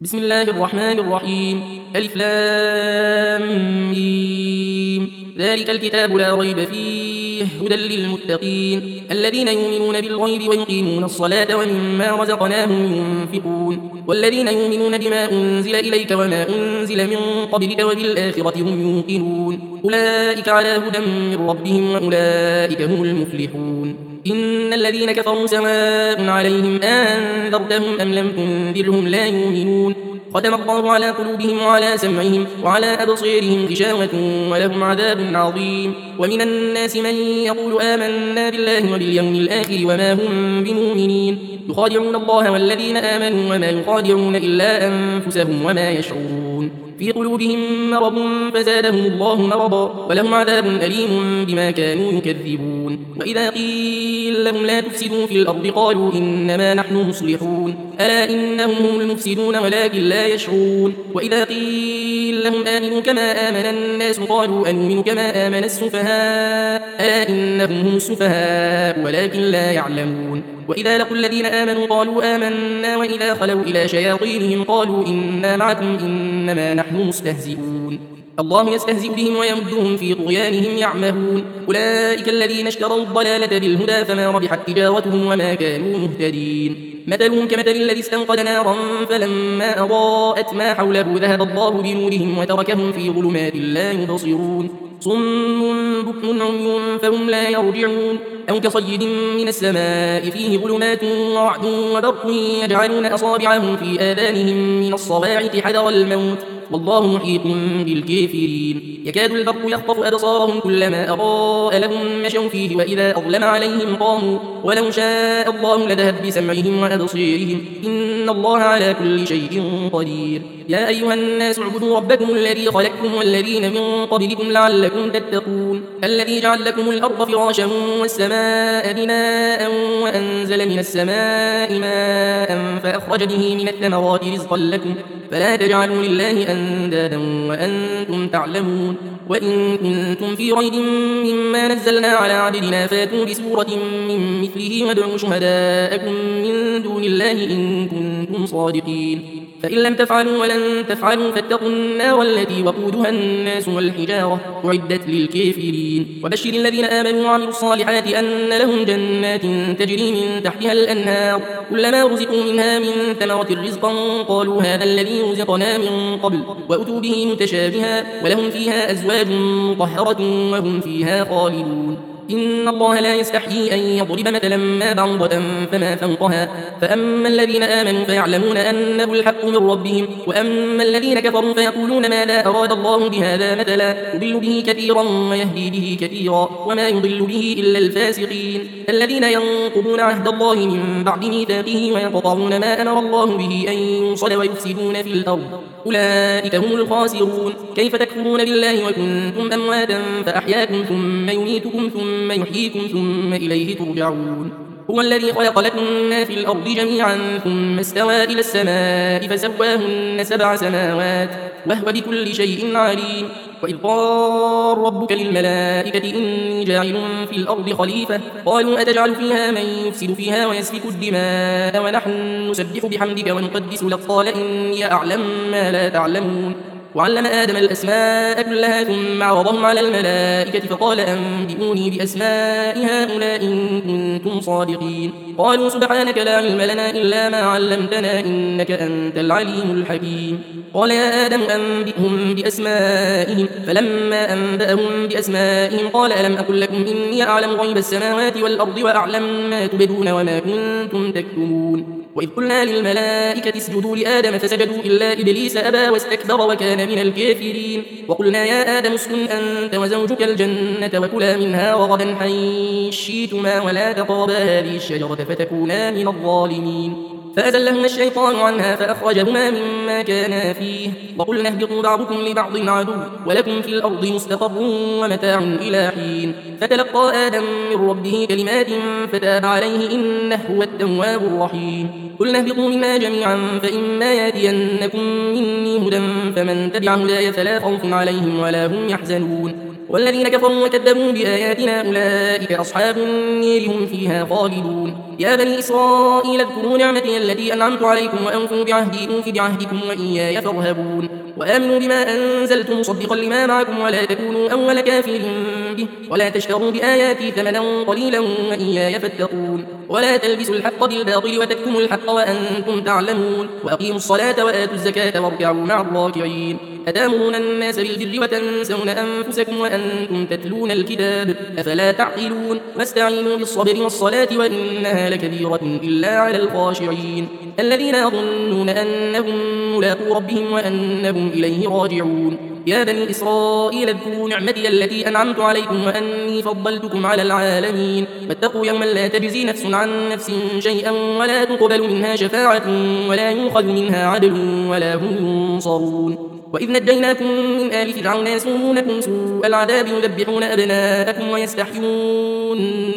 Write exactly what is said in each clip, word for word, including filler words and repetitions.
بسم الله الرحمن الرحيم. ألف لام ميم. ذلك الكتاب لا ريب فيه هدى للمتقين الذين يؤمنون بالغيب ويقيمون الصلاة ومما رزقناهم ينفقون والذين يؤمنون بما أنزل إليك وما أنزل من قبلك وبالآخرة هم يوقنون أولئك على هدى من ربهم وأولئك هم المفلحون. إن الذين كفروا سواء عليهم أنذرتهم أم لم تنذرهم لا يؤمنون ختم الله على قلوبهم وعلى سمعهم وعلى أبصيرهم غشاوة ولهم عذاب عظيم. ومن الناس من يقول آمنا بالله وباليوم الآخر وما هم بمؤمنين يخادعون الله والذين آمنوا وما يخادعون إلا أنفسهم وما يشعرون. في قلوبهم مرض فزادهم الله مرضا ولهم عذاب أليم بما كانوا يكذبون. وإذا قيل لهم لا تفسدوا في الأرض قالوا إنما نحن مصلحون ألا إنهم هم المفسدون ولكن لا يشعرون. وإذا قيل لهم آمنوا كما آمن الناس قالوا أنؤمن كما آمن السفهاء ألا إنهم هم السفهاء ولكن لا يعلمون. وإذا لقوا الذين آمنوا قالوا آمنا وإذا خلوا إلى شياطينهم قالوا إنا معكم إنما نحن مستهزئون. الله يستهزئ بهم ويمدهم في طغيانهم يعمهون. أولئك الذين اشتروا الضلالة بالهدى فما ربحت تجارتهم وما كانوا مهتدين. مثلهم كمثل الذي استنقد نارا فلما أضاءت ما حوله ذهب الله بنورهم وتركهم في ظلمات لا يبصرون صم بكم عمي فهم لا يرجعون. أو كصيد من السماء فيه ظلمات ورعد وبرق يجعلون أصابعهم في آذانهم من الصواعق حذر الموت والله محيط بالكافرين. يكاد البرق يخطف أبصارهم كلما أضاء لهم مشوا فيه وإذا أظلم عليهم قاموا ولو شاء الله لذهب بسمعهم وأبصيرهم إن الله على كل شيء قدير. يا أيها الناس اعبدوا ربكم الذي خلقكم والذين من قبلكم لعلكم تتقون الذي جعل لكم الأرض فراشا والسماء بناء وأنزل من السماء ماء فأخرج به من الثمرات رزقا لكم فلا تجعلوا لله أندادا وأنتم تعلمون. وإن كنتم في ريب مما نزلنا على عبدنا فاتوا بسورة من مثله وادعوا شهداءكم من دون الله إن كنتم صادقين فإن لم تفعلوا ولن تفعلوا فاتقوا النار التي وقودها الناس والحجارة أعدت للكافرين. وبشر الذين آمنوا وعملوا الصالحات أن لهم جنات تجري من تحتها الأنهار كلما رزقوا منها من ثمرة رزقا قالوا هذا الذي رزقنا من قبل وأتوا به متشابها ولهم فيها أزواج مطهرة وهم فيها خالدون. إن الله لا يستحيي أن يضرب مثلا ما بعوضة فما فوقها فأما الذين آمنوا فيعلمون أنه الحق من ربهم وأما الذين كفروا فيقولون ماذا أراد الله بهذا مثلا يضل به كثيرا ويهدي به كثيرا وما يضل به إلا الفاسقين الذين ينقضون عهد الله من بعد ميثاقه ويقطعون ما أمر الله به أن يوصل ويفسدون في الأرض أولئك هم الخاسرون. كيف تكفرون بالله وكنتم أمواتا فأحياكم ثم يميتكم ثم يحييكم ثم إليه ترجعون. هو الذي خلق لكم ما في الأرض جميعا ثم استوى إلى السماء فسواهن سبع سماوات وهو بكل شيء عليم. وإذ قال ربك للملائكة إني جاعل في الأرض خليفة قالوا أتجعل فيها من يفسد فيها ويسفك الدماء ونحن نسبح بحمدك ونقدس لك قال إني أعلم ما لا تعلمون. وعلم آدم الأسماء كلها ثم عرضهم على الملائكة فقال أنبئوني بأسماء هؤلاء إن كنتم صادقين قالوا سبحانك لا علم لنا إلا ما علمتنا إنك أنت العليم الحكيم. قال يا آدم أنبئهم بأسمائهم فلما أنبأهم بأسمائهم قال ألم أقل لكم إني أعلم غيب السماوات والأرض وأعلم ما تبدون وما كنتم تكتمون. وإذ قلنا للملائكة اسجدوا لآدم فسجدوا إلا إبليس أبى واستكبر وكان من الكافرين. وقلنا يا آدم اسكن أنت وزوجك الجنة وكلا منها رغدا حيث شئتما ولا تقربا هذه الشجرة فتكونا من الظالمين فأزلهما الشيطان عنها فأخرجهما مما كانا فيه وقلنا اهبطوا بعضكم لبعض عدو ولكم في الأرض مستقر ومتاع إلى حين فتلقى آدم من ربه كلمات فتاب عليه إنه هو التواب الرحيم. قلنا اهبطوا منها جميعا فإما يأتينكم مني هدى فمن تبع هداي فلا خوف عليهم ولا هم يحزنون. والذين كفروا وكذبوا بآياتنا أولئك أصحاب النير هم فيها خالدون يا بني إسرائيل اذكروا نعمتي التي أنعمت عليكم وأوفوا بعهدي أوف بعهدكم وإياي فارهبون وآمنوا بما أنزلت مصدقا لما معكم ولا تكونوا أول كافر به ولا تشتروا بآياتي ثمنا قليلا وإياي فاتقون ولا تلبسوا الحق بالباطل وتكتموا الحق وأنتم تعلمون وأقيموا الصلاة وآتوا الزكاة واركعوا مع الراكعين أتأمرون الناس بالبر وتنسون أنفسكم وأنتم تتلون الكتاب أفلا تعقلون واستعينوا بالصبر والصلاة وإنها لكبيرة إلا على الخاشعين الذين يظنون أنهم ملاقو ربهم وأنهم إليه راجعون يا بني إسرائيل اذكروا نعمتي التي أنعمت عليكم وأني فضلتكم على العالمين واتقوا يوما لا تجزي نفس عن نفس شيئا ولا تقبل منها شفاعة ولا يؤخذ منها عدل ولا هم ينصرون وإذ نجيناكم من آل فرعون يسومونكم سوء العذاب يذبحون أبناءكم ويستحيون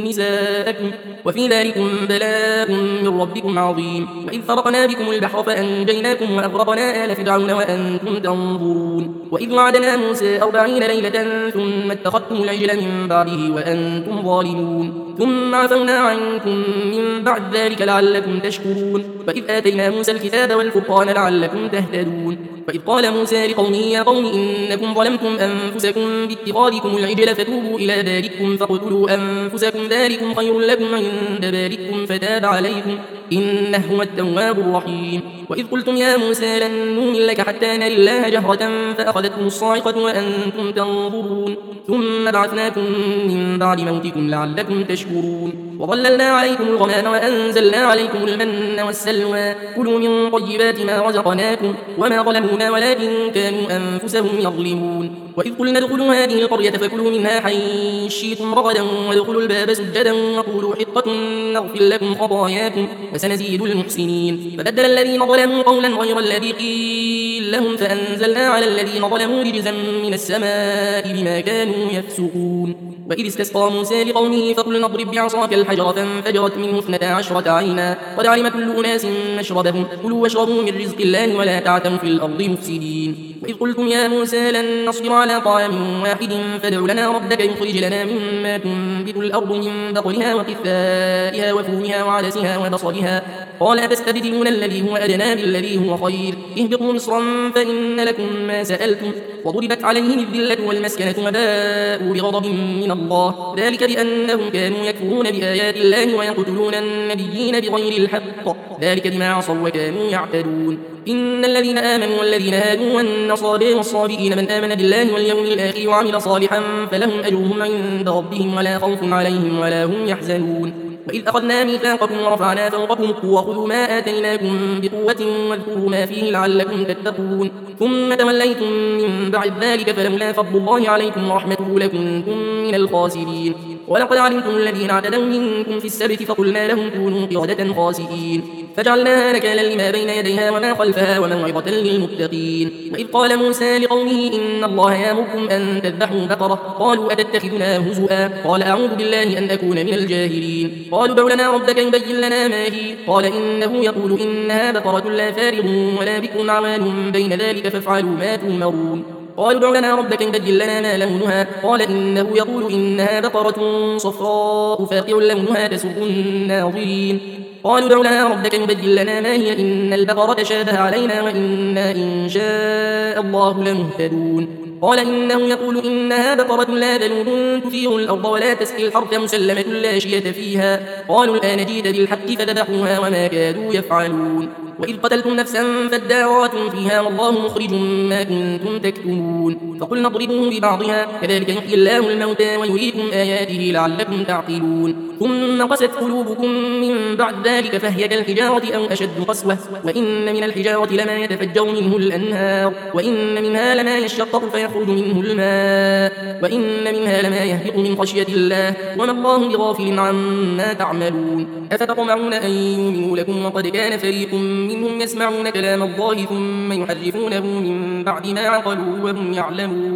نساءكم وفي ذلكم بلاء من ربكم عظيم وإذ فرقنا بكم البحر فأنجيناكم وأغرقنا آل فرعون وأنتم تنظرون وإذ وعدنا موسى أربعين ليلة ثم اتخذتم العجل من بعده وأنتم ظالمون ثم عفونا عنكم من بعد ذلك لعلكم تشكرون وإذ آتينا موسى الكتاب والفرقان لعلكم تهتدون وإذ قال موسى لقومه يا قوم إنكم ظلمتم أنفسكم باتخاذكم العجل فتوبوا إلى بارئكم فاقتلوا أنفسكم ذلكم خير لكم عند بارئكم فتاب عليكم إنه هو التواب الرحيم وإذ قلتم يا موسى لن نؤمن لك حتى نرى الله جهرة فأخذتكم الصاعقة وأنتم تنظرون ثم بعثناكم من بعد موتكم لعلكم تشكرون وظللنا عليكم الغمام وأنزلنا عليكم المن والسلوى كلوا من طيبات ما رزقناكم وما ظلمونا ولكن كانوا أنفسهم يظلمون وإذ قلنا ادخلوا هذه القرية فكلوا منها حيث شئتم رغدا وادخلوا الباب سجدا وقولوا حطة نغفر لكم خطاياكم وسنزيد المحسنين فبدل الذين ظلموا قولا غير الذي قيل لهم فأنزلنا على الذين ظلموا رجزا من السماء بما كانوا يفسقون وإذ استسقى موسى لقومه فقلنا اضرب بعصاك الحجر فانفجرت منه اثنتا عشرة عينا قد علم كل أناس مشربهم كلوا واشربوا من رزق الله ولا تعثوا في الأرض مفسدين وإذ قلتم يا موسى لن نصبر على طعام واحد فادع لنا ربك يخرج لنا مما تنبت الأرض من بقلها وقثائها وفومها وعدسها وبصلها قال أتستبدلون الذي هو أدنى بالذي هو خير اهبطوا مصرا فإن لكم ما سألتم وضربت عليهم الذلة والمسكنة وباءوا بغضب من الله ذلك بأنهم كانوا يكفرون بآيات الله ويقتلون النبيين بغير الحق ذلك بما عصوا وكانوا يعتدون إن الذين آمنوا والذين هادوا والنصارى والصابئين من آمن بالله واليوم الآخر وعمل صالحا فلهم أجرهم عند ربهم ولا خوف عليهم ولا هم يحزنون وإذ أخذنا ميثاقكم ورفعنا فوقكم الطور خذوا ما آتيناكم بقوة واذكروا ما فيه لعلكم تتقون ثم توليتم من بعد ذلك فلولا فضل الله عليكم ورحمته لكنتم من الخاسرين ولقد علمتم الذين اعتدوا منكم في السبت فقلنا لهم كونوا قردة خاسئين فجعلناها نكالا لما بين يديها وما خلفها وموعظة للمتقين وإذ قال موسى لقومه إن الله يأمركم أن تذبحوا بقرة قالوا أتتخذنا هزؤا قال أعوذ بالله أن أكون من الجاهلين قالوا ادع لنا ربك يبين لنا ما هي قال إنه يقول إنها بقرة لا فارغ ولا بكر عوان بين ذلك فافعلوا ما تؤمرون قالوا ادع لنا ربك يبين لنا ما لونها قال إنه يقول إنها بقرة صفراء فاقع لونها تسر الناظرين قالوا ادع لنا ربك يبين لنا ما هي إن البقرة شابه علينا وإنا إن شاء الله لمهتدون قال إنه يقول إنها بقرة لا ذلول تثير الأرض ولا تسقي الحرث مسلمة لا شية فيها قالوا الآن جئت بالحق فذبحوها وما كادوا يفعلون وإذ قتلتم نفسا فادارأتم فيها والله مخرج ما كنتم تكتمون فقلنا اضربوه ببعضها كذلك يحيي الله الموتى ويريكم آياته لعلكم تعقلون ثم قست قلوبكم من بعد ذلك فهي كالحجارة أو أشد قسوة وإن من الحجارة لما يتفجر منه الأنهار وإن منها لما يشقق فيخرج منه الماء وإن منها لما يهبط من خشية الله وما الله بغافل عما تعملون أفتطمعون أن يؤمنوا لكم وقد كان فريق منهم يسمعون كلام الله ثم يحرفونه من بعد ما عقلوا وهم يعلمون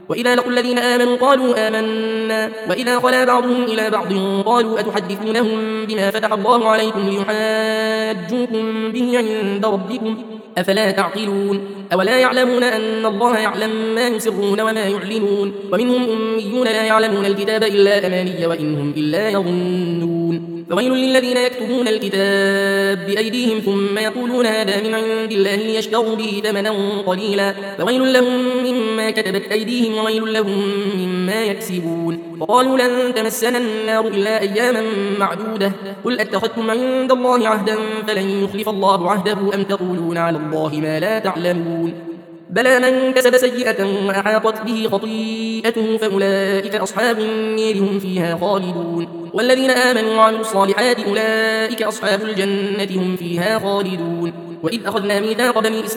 وإذا لقوا الذين آمنوا قالوا آمنا وإذا خلا بعضهم إلى بعض قالوا أتحدثونهم بما فتح الله عليكم ليحاجوكم به عند ربكم أفلا تعقلون أولا يعلمون أن الله يعلم ما يسرون وما يعلنون ومنهم أميون لا يعلمون الكتاب إلا أماني وإنهم إلا يظنون فويل للذين يكتبون الكتاب بأيديهم ثم يقولون هذا من عند الله ليشتروا به ثمنا قليلا فويل لهم مما كتبت أيديهم وويل لهم مما يكسبون وقالوا لن تمسنا النار إلا أياما معدودة قل أتخذتم عند الله عهدا فلن يخلف الله عهده أم تقولون على الله ما لا تعلمون بلى من كسب سيئة وأحاطت به خطيئته فأولئك أصحاب النير هم فيها خالدون والذين آمنوا وعملوا الصالحات أولئك أصحاب الجنة هم فيها خالدون وإذ أخذنا ميثاق بني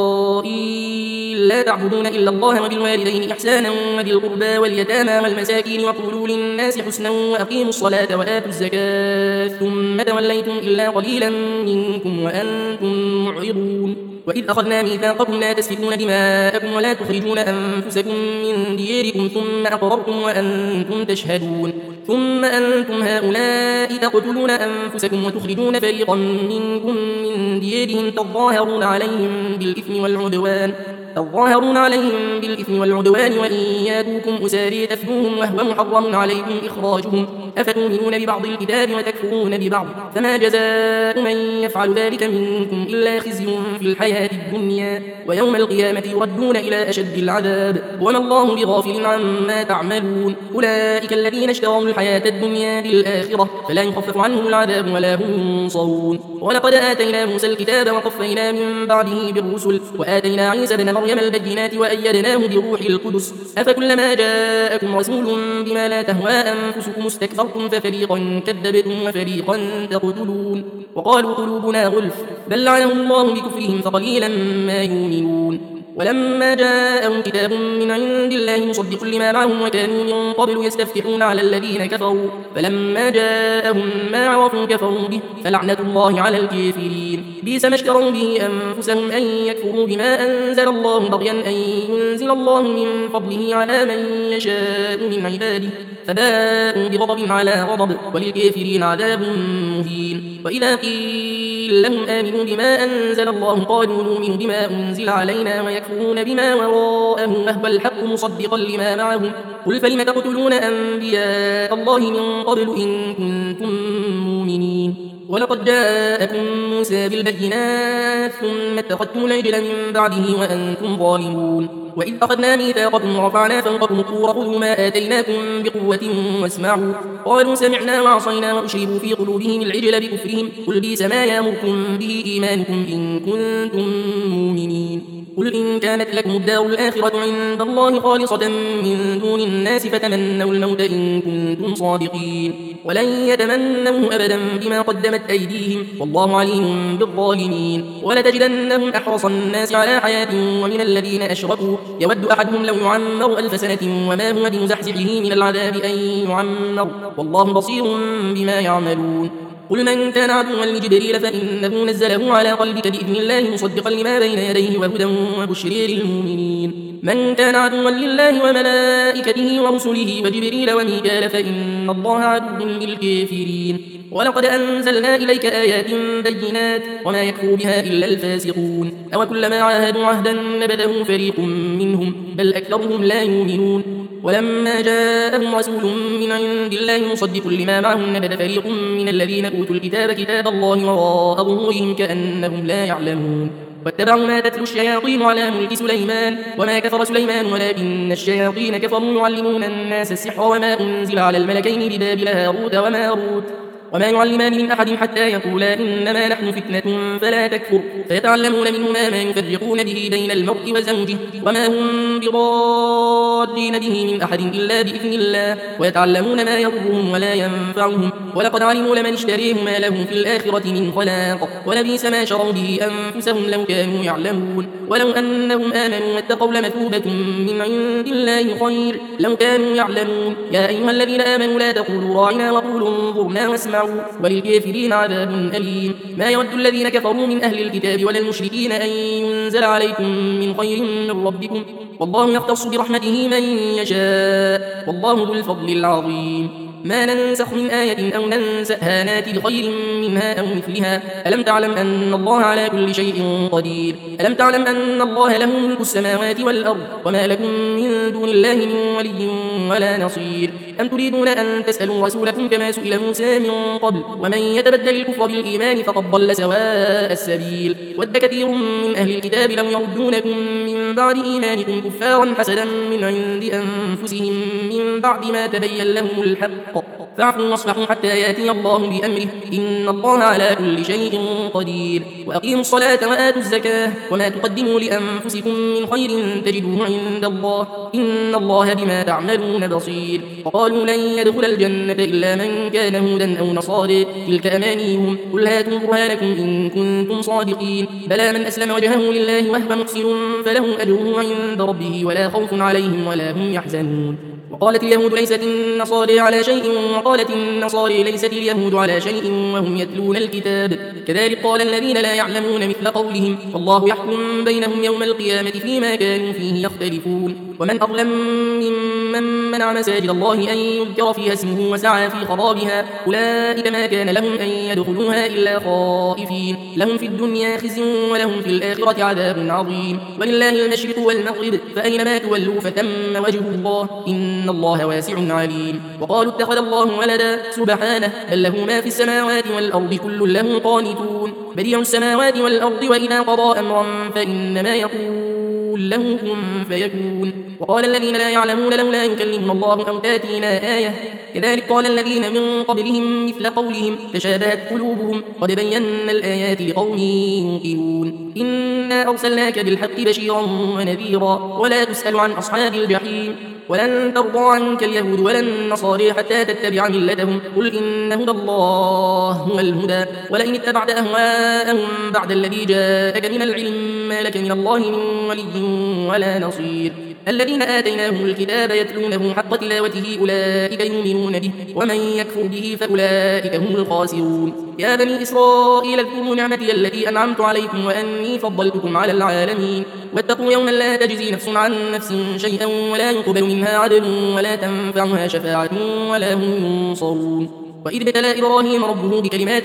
إسرائيل لا تعبدون إلا الله وبالوالدين إحسانا وذي القربى واليتامى والمساكين وقولوا للناس حسنا وأقيموا الصلاة وآتوا الزكاة ثم توليتم إلا قليلا منكم وأنتم معرضون وإذ أخذنا ميثاقكم لا تسفكون دماءكم ولا تخرجون أنفسكم من دياركم ثم أقررتم وأنتم تشهدون ثم أنتم هؤلاء تقتلون أنفسكم وتخرجون فريقا منكم من ديارهم تظاهرون عليهم بالإثم والعدوان تظاهرون عليهم بالإثم والعدوان وإن ياتوكم أساري تفدوهم وهو محرم عليكم إخراجهم أفتؤمنون ببعض الكتاب وتكفرون ببعض فما جزاء من يفعل ذلك منكم إلا خزي في الحياة الدنيا ويوم القيامة يردون إلى أشد العذاب وما الله بغافل عما تعملون أولئك الذين اشتروا الحياة الدنيا بالآخرة فلا يخفف عنهم العذاب ولا هم ينصرون ولقد آتينا موسى الكتاب وقفينا من بعده بالرسل وآتينا عيسى بن مريم البينات وأيدناه بروح القدس أفكلما جاءكم رسول بما لا تهوى أنفسكم استكبرتم ففريقا كذبتم وفريقا تقتلون وقالوا قلوبنا غلف بل لعنهم الله بكفرهم فقليلا ما يؤمنون ولما جاءهم كتاب من عند الله مصدق لما معهم وكانوا من قبل يستفتحون على الذين كفروا فلما جاءهم ما عرفوا كفروا به فلعنة الله على الكافرين بئس ما اشتروا به أنفسهم أن يكفروا بما أنزل الله بغيا أن ينزل الله من فضله على من يشاء من عباده فباءوا بغضب على غضب وللكافرين عذاب مهين وإذا قيل لهم آمنوا بما أنزل الله قالوا نؤمن بما أنزل علينا ويكفرون بما وراءه وهو الحق مصدقا لما معهم قل فلم تقتلون أنبياء الله من قبل إن كنتم مؤمنين ولقد جاءكم موسى بالبينات ثم اتخذتم العجل من بعده وأنتم ظالمون وإذ أخذنا ميثاقكم ورفعنا فوقكم الطور خذوا ما آتيناكم بقوة واسمعوا قالوا سمعنا وعصينا وأشربوا في قلوبهم العجل بكفرهم قل بئس ما يأمركم به إيمانكم إن كنتم مؤمنين قل إن كانت لكم الدار الآخرة عند الله خالصة من دون الناس فتمنوا الموت إن كنتم صادقين ولن يتمنوه أبدا بما قدمت أيديهم والله عليم بالظالمين ولتجدنهم أحرص الناس على حياة ومن الذين أشركوا يود أحدهم لو يعمر ألف سنة وما هو بمزحزحه من العذاب أن يعمر والله بصير بما يعملون قل من كان عدوا لجبريل فإنه نزله على قلبك بإذن الله مصدقا لما بين يديه وهدى وبشر للمؤمنين من كان عدوا لله وملائكته ورسله وجبريل وميكال فإن الله عدو للكافرين ولقد أنزلنا إليك آيات بينات وما يكفر بها إلا الفاسقون أو كلما عاهدوا عهدا نبذه فريق منهم بل أكثرهم لا يؤمنون ولما جاءهم رسول من عند الله مصدق لما معهم نبذ فريق من الذين أوتوا الكتاب كتاب الله وراء ظهورهم كأنهم لا يعلمون واتبعوا ما تتلو الشياطين على ملك سليمان وما كفر سليمان ولكن الشياطين كفروا يعلمون الناس السحر وما أنزل على الملكين ببابل هاروت وماروت وما يعلمان من أحد حتى يقولا إنما نحن فتنة فلا تكفر فيتعلمون منهما ما يفرقون به بين المرء وزوجه وما هم بضارين به من أحد إلا بإذن الله ويتعلمون ما يضرهم ولا ينفعهم ولقد علموا لمن اشتريه ما له في الآخرة من خلاق ولبئس ما شروا به أنفسهم لو كانوا يعلمون ولو أنهم آمنوا واتقوا لمثوبة من عند الله خير لو كانوا يعلمون يا أيها الذين آمنوا لا تقولوا راعنا وقولوا انظرنا واسمعوا وللكافرين عذاب أليم ما يود الذين كفروا من أهل الكتاب ولا المشركين أن ينزل عليكم من خير من ربكم والله يختص برحمته من يشاء والله ذو الفضل العظيم ما ننسخ من آية أو ننسأها نات بخير منها أو مثلها ألم تعلم أن الله على كل شيء قدير ألم تعلم أن الله له ملك السماوات والأرض وما لكم من دون الله من ولي ولا نصير أم تريدون أن تسألوا رسولكم كما سئل موسى من قبل ومن يتبدل الكفر بالإيمان فقد ضل سواء السبيل ود كثير من أهل الكتاب لو يردونكم من بعد إيمانكم كفارا حسدا من عند أنفسهم من بعد ما تبين لهم الحق فاعفوا واصفحوا حتى يأتي الله بأمره إن الله على كل شيء قدير وأقيموا الصلاة وآتوا الزكاة وما تقدموا لأنفسكم من خير تجدوه عند الله إن الله بما تعملون بصير وقالوا لن يدخل الجنة إلا من كان هودا أو نصارى تلك أمانيهم قل هاتوا برهانكم إن كنتم صادقين بلى من أسلم وجهه لله وهو محسن فله أجره عند ربه ولا خوف عليهم ولا هم يحزنون وقالت اليهود ليست النصارى على شيء وقالت النصارى ليست اليهود على شيء وهم يتلون الكتاب كذلك قال الذين لا يعلمون مثل قولهم والله يحكم بينهم يوم القيامة فيما كانوا فيه يختلفون ومن أظلم ممن منع مساجد الله أن يذكر فيها اسمه وسعى في خرابها أولئك ما كان لهم أن يدخلوها إلا خائفين لهم في الدنيا خزي ولهم في الآخرة عذاب عظيم ولله المشرق والمغرب فأينما تولوا فتم وجه الله إن الله واسع عليم وقالوا اتخذ الله ولدا سبحانه بل له ما في السماوات والأرض كل له قانتون بديع السماوات والأرض وإذا قضى أمرا فإنما يقول له كن فيكون وقال الذين لا يعلمون لولا يكلمنا الله أو تاتينا آية كذلك قال الذين من قبلهم مثل قولهم تشابهت قلوبهم قد بينا الآيات لقوم يوقنون إنا أرسلناك بالحق بشيرا ونذيرا ولا تسأل عن أصحاب الجحيم ولن ترضى عنك اليهود ولا النصارى حتى تتبع ملتهم قل إن هدى الله هو الهدى ولئن اتبعت أهواءهم بعد الذي جاءك من العلم ما لك من الله من ولي ولا نصير الذين آتيناهم الكتاب يتلونه حق تلاوته أولئك يؤمنون به ومن يكفر به فأولئك هم الخاسرون يا بني إسرائيل اذكروا نعمتي التي أنعمت عليكم وأني فضلتكم على العالمين واتقوا يوما لا تجزي نفس عن نفس شيئا ولا يقبل منها عدل ولا تنفعها شفاعة ولا هم ينصرون وإذ ابتلى إبراهيم ربه بكلمات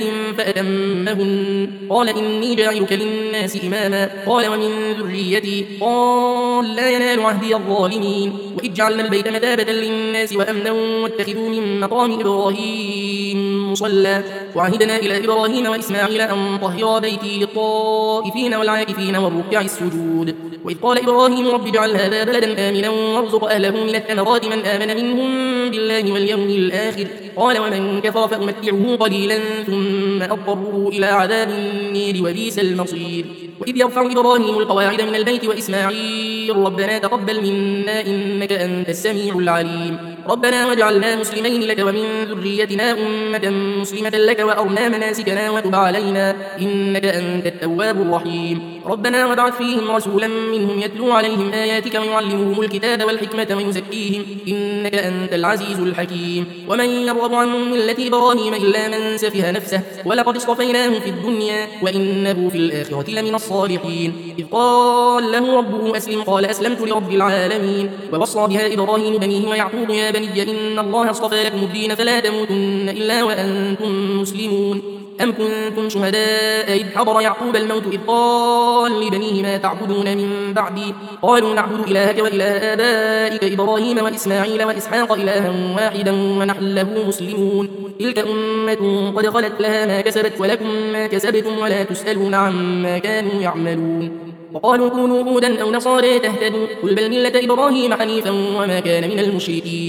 فأتمهن قال إني جاعلك للناس إماما قال ومن ذريتي قال لا ينال عهدي الظالمين وإذ جعلنا البيت مثابة للناس وأمنا واتخذوا من مقام إبراهيم مصلى وعهدنا إلى إبراهيم وإسماعيل أن طهرا بيتي للطائفين والعاكفين والركع السجود وإذ قال إبراهيم رب اجعل هذا بلدا آمنا وارزق أهله من الثمرات من آمن منهم بالله واليوم الآخر قال ومن كفر فأمتعه قليلا ثم أضطره إلى عذاب النير وبئس المصير وإذ يرفع إبراهيم القواعد من البيت وإسماعيل ربنا تقبل منا إنك أنت السميع العليم ربنا واجعلنا مسلمين لك ومن ذريتنا أمة مسلمة لك وأرنا مناسكنا وتب علينا إنك أنت التواب الرحيم ربنا وابعث فيهم رسولا منهم يتلو عليهم آياتك ويعلمهم الكتاب والحكمة ويزكيهم إنك أنت العزيز الحكيم ومن يرغب عن ملة إبراهيم إلا من سفه نفسه ولقد اصطفيناه في الدنيا وإنه في الآخرة لمن الصالحين إذ قال له ربه أسلم قال أسلمت لرب العالمين ووصى بها إبراهيم بنيه ويعقوب يا بني إن الله اصطفى لكم الدين فلا تموتن إلا وأنتم مسلمون أم كنتم شهداء إذ حضر يعقوب الموت إذ قال لبنيه ما تعبدون من بعدي قالوا نعبد إلهك وإله آبائك إبراهيم وإسماعيل وإسحاق إلها واحدا ونحن له مسلمون تلك أمة قد خلت لها ما كسبت ولكم ما كسبتم ولا تسألون عما كانوا يعملون وقالوا كونوا هودا أو نصارى تهتدوا قل بل ملة إبراهيم حنيفا وما كان من المشركين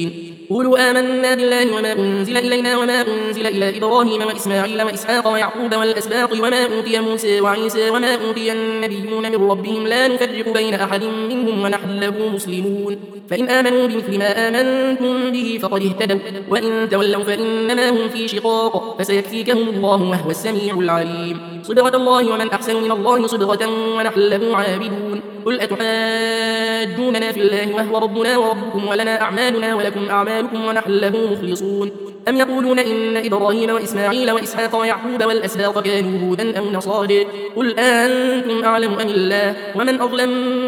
قولوا آمنا بالله وما أنزل إلينا وما أنزل إلى إبراهيم وإسماعيل وإسحاق ويعقوب والأسباط وما أوتي موسى وعيسى وما أوتي النبيون من ربهم لا نفرق بين أحد منهم ونحن له مسلمون فإن آمنوا بمثل ما آمنتم به فقد اهتدوا وإن تولوا فإنما هم في شقاق فسيكفيكهم الله وهو السميع العليم صبغة الله ومن أحسن من الله صبغة ونحن له عابدون قل أتحاجوننا في الله وهو ربنا وربكم ولنا أعمالنا ولكم أعمالكم ونحن له مخلصون أم يقولون إن إبراهيم وإسماعيل وإسحاق ويعقوب والأسباط كانوا هودا أو نصارى قل أنتم أعلم أم الله ومن أظلم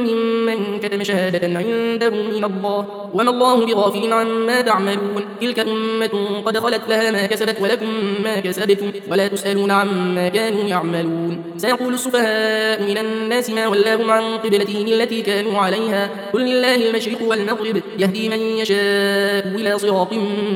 ممن كتم شهادة عنده من الله وما الله بغافل عما تعملون تلك أمة قد خلت لها ما كسبت ولكم ما كسبتم ولا تسألون عما كانوا يعملون سيقول السفهاء من الناس ما ولاهم عن قبلتهم التي كانوا عليها قل لله المشرق والمغرب يهدي من يشاء إلى صراط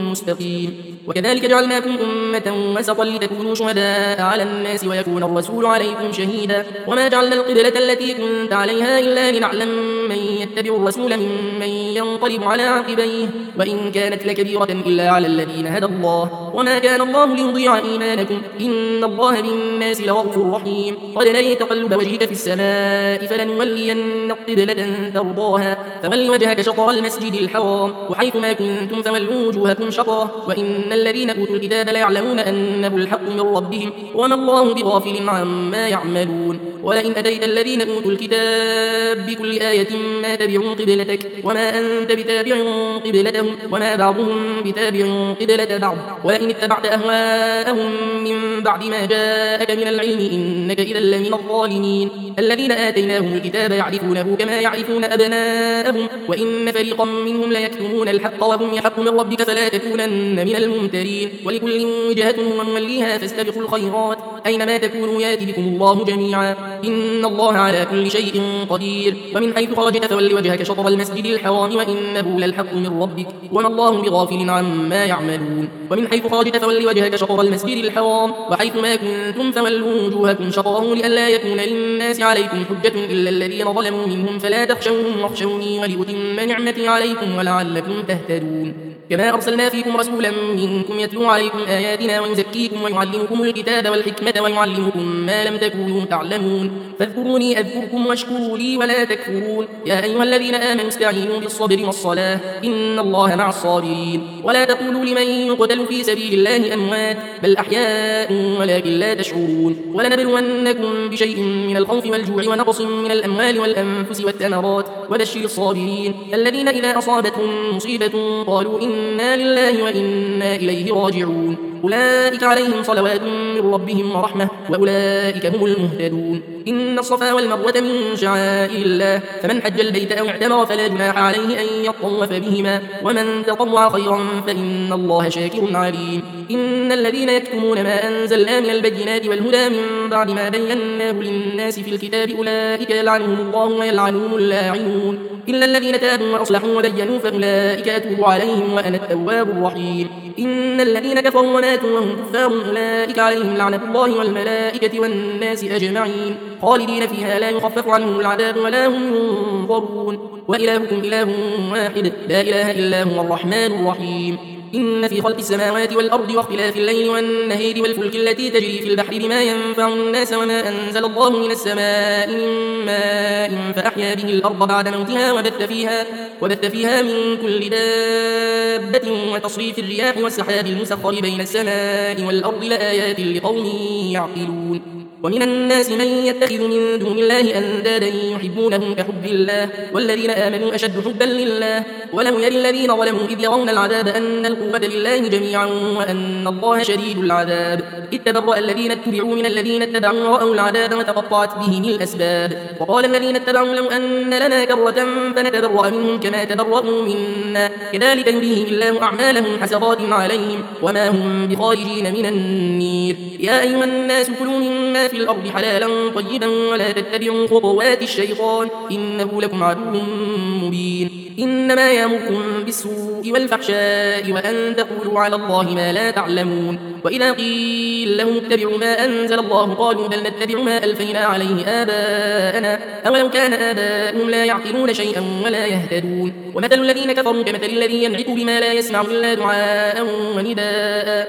مستقيم وكذلك جعلناكم أمة وسطا لتكونوا شهداء على الناس ويكون الرسول عليكم شهيدا وما جعلنا القبلة التي كنت عليها إلا لنعلم من يتبع الرسول ممن ينقلب على عقبيه وإن كانت لكبيرة إلا على الذين هدى الله وما كان الله ليضيع إيمانكم إن الله بالناس لرؤوف رحيم قد نري تقلب وجهك في السماء فلنولينك قبلة ترضاها فول وجهك شطر المسجد الحرام وحيث ما كنتم فولوا وجوهكم شطره وإن الذين أوتوا الكتاب ليعلمون أنه الحق من ربهم وما الله بغافل عما يعملون ولئن أتيت الذين أوتوا الكتاب بكل آية ما تبعوا قبلتك وما أنت بتابع قبلتهم وما بعضهم بتابع قبلة بعض ولئن اتبعت أهواءهم من بعد ما جاءك من العلم إنك إذا لمن الظالمين الذين آتيناهم الكتاب يعرفونه كما يعرفون أبناءهم وإن فريقا منهم ليكتمون الحق وهم يحق من ربك فلا تكونن من الممترين ولكل وجهة ونوليها فاستبقوا الخيرات أينما تكونوا يأتي بكم الله جميعا إن الله على كل شيء قدير ومن حيث خرجت فول وجهك شطر المسجد الحرام وإنه للحق من ربك وما الله بغافل عما يعملون ومن حيث خرجت فول وجهك شطر المسجد الحرام وحيث ما كنتم فولوا وجوهكم شطره لئلا يكون للناس عليكم حجة إلا الذين ظلموا منهم فلا تخشوهم واخشوني ولأتم نعمتي عليكم ولعلكم تهتدون كما أرسلنا فيكم رسولا منكم يتلو عليكم آياتنا ويزكيكم ويعلمكم الكتاب والحكمة ويعلمكم ما لم تكونوا تعلمون فاذكروني أذكركم واشكروا لي ولا تكفرون يا أيها الذين آمنوا استعينوا بالصبر والصلاة إن الله مع الصابرين ولا تقولوا لمن يقتل في سبيل الله أموات بل أحياء ولكن لا تشعرون ولنبلونكم بشيء من الخوف والجوع ونقص من الأموال والأنفس والثمرات وبشر الصابرين الذين إذا أصابتهم مصيبة قالوا إنا لله وإنا إليه راجعون أولئك عليهم صلوات من ربهم ورحمة وأولئك هم المهتدون إن الصفا والمروة من شعائر الله فمن حج البيت أو اعتمر فلا جناح عليه أن يطوف بهما ومن تطوع خيرا فإن الله شاكر عليم إن الذين يكتمون ما أنزلنا من البينات والهدى من بعد ما بيناه للناس في الكتاب أولئك يلعنهم الله ويلعنهم اللاعنون إلا الذين تابوا وأصلحوا وبينوا فأولئك أتوب عليهم وأنا التواب الرحيم إن الذين كفروا وماتوا وهم كفار أولئك عليهم لعنة الله والملائكة والناس أجمعين خالدين فيها لا يخفف عنهم العذاب ولا هم ينظرون وإلهكم إله واحد لا إله إلا هو الرحمن الرحيم إن في خلق السماوات والأرض واختلاف الليل والنهار والفلك التي تجري في البحر بما ينفع الناس وما أنزل الله من السماء من ماء فأحيا به الأرض بعد موتها وبث فيها, وبث فيها من كل دابة وتصريف الرياح والسحاب المسخر بين السماء والأرض لآيات لقوم يعقلون ومن الناس من يتخذ من دون الله أندادا يحبونهم كحب الله والذين آمنوا أشد حبا لله ولو يري الذين ظلموا إذ يرون العذاب أن القوة لله جميعا وأن الله شديد العذاب إذ تبرأ الذين اتبعوا من الذين اتبعوا ورأوا العذاب وتقطعت بهم الأسباب وقال الذين اتبعوا لو أن لنا كرة فنتبرأ منهم كما تبرأوا منا كذلك يريهم الله أعمالهم حسرات عليهم وما هم بخارجين من النير يا أيها الناس كلوا مما في الأرض حلالا طيبا ولا تتبعوا خطوات الشيطان إنه لكم عدو مبين إنما يأمركم بالسوء والفحشاء وأن تقولوا على الله ما لا تعلمون. وإذا قيل لهم اتبعوا ما أنزل الله قالوا بل نتبع ما ألفينا عليه آباءنا أولو كان آباؤهم لا يعقلون شيئا ولا يهتدون. ومثل الذين كفروا كمثل الذي ينعق بما لا يسمع إلا دعاء ونداء